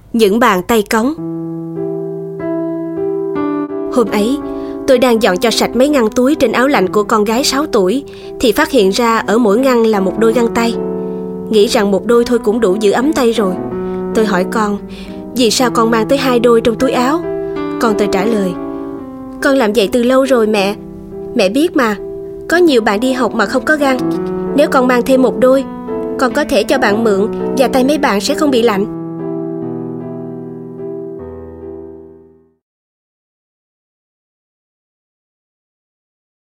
những bàn tay cống. Hôm ấy, tôi đang dọn cho sạch mấy ngăn túi trên áo lạnh của con gái 6 tuổi thì phát hiện ra ở mỗi ngăn là một đôi găng tay. Nghĩ rằng một đôi thôi cũng đủ giữ ấm tay rồi. Tôi hỏi con, vì sao con mang tới 2 đôi trong túi áo? Con tôi trả lời, con làm vậy từ lâu rồi mẹ. Mẹ biết mà, có nhiều bạn đi học mà không có găng. Nếu con mang thêm một đôi, con có thể cho bạn mượn và tay mấy bạn sẽ không bị lạnh.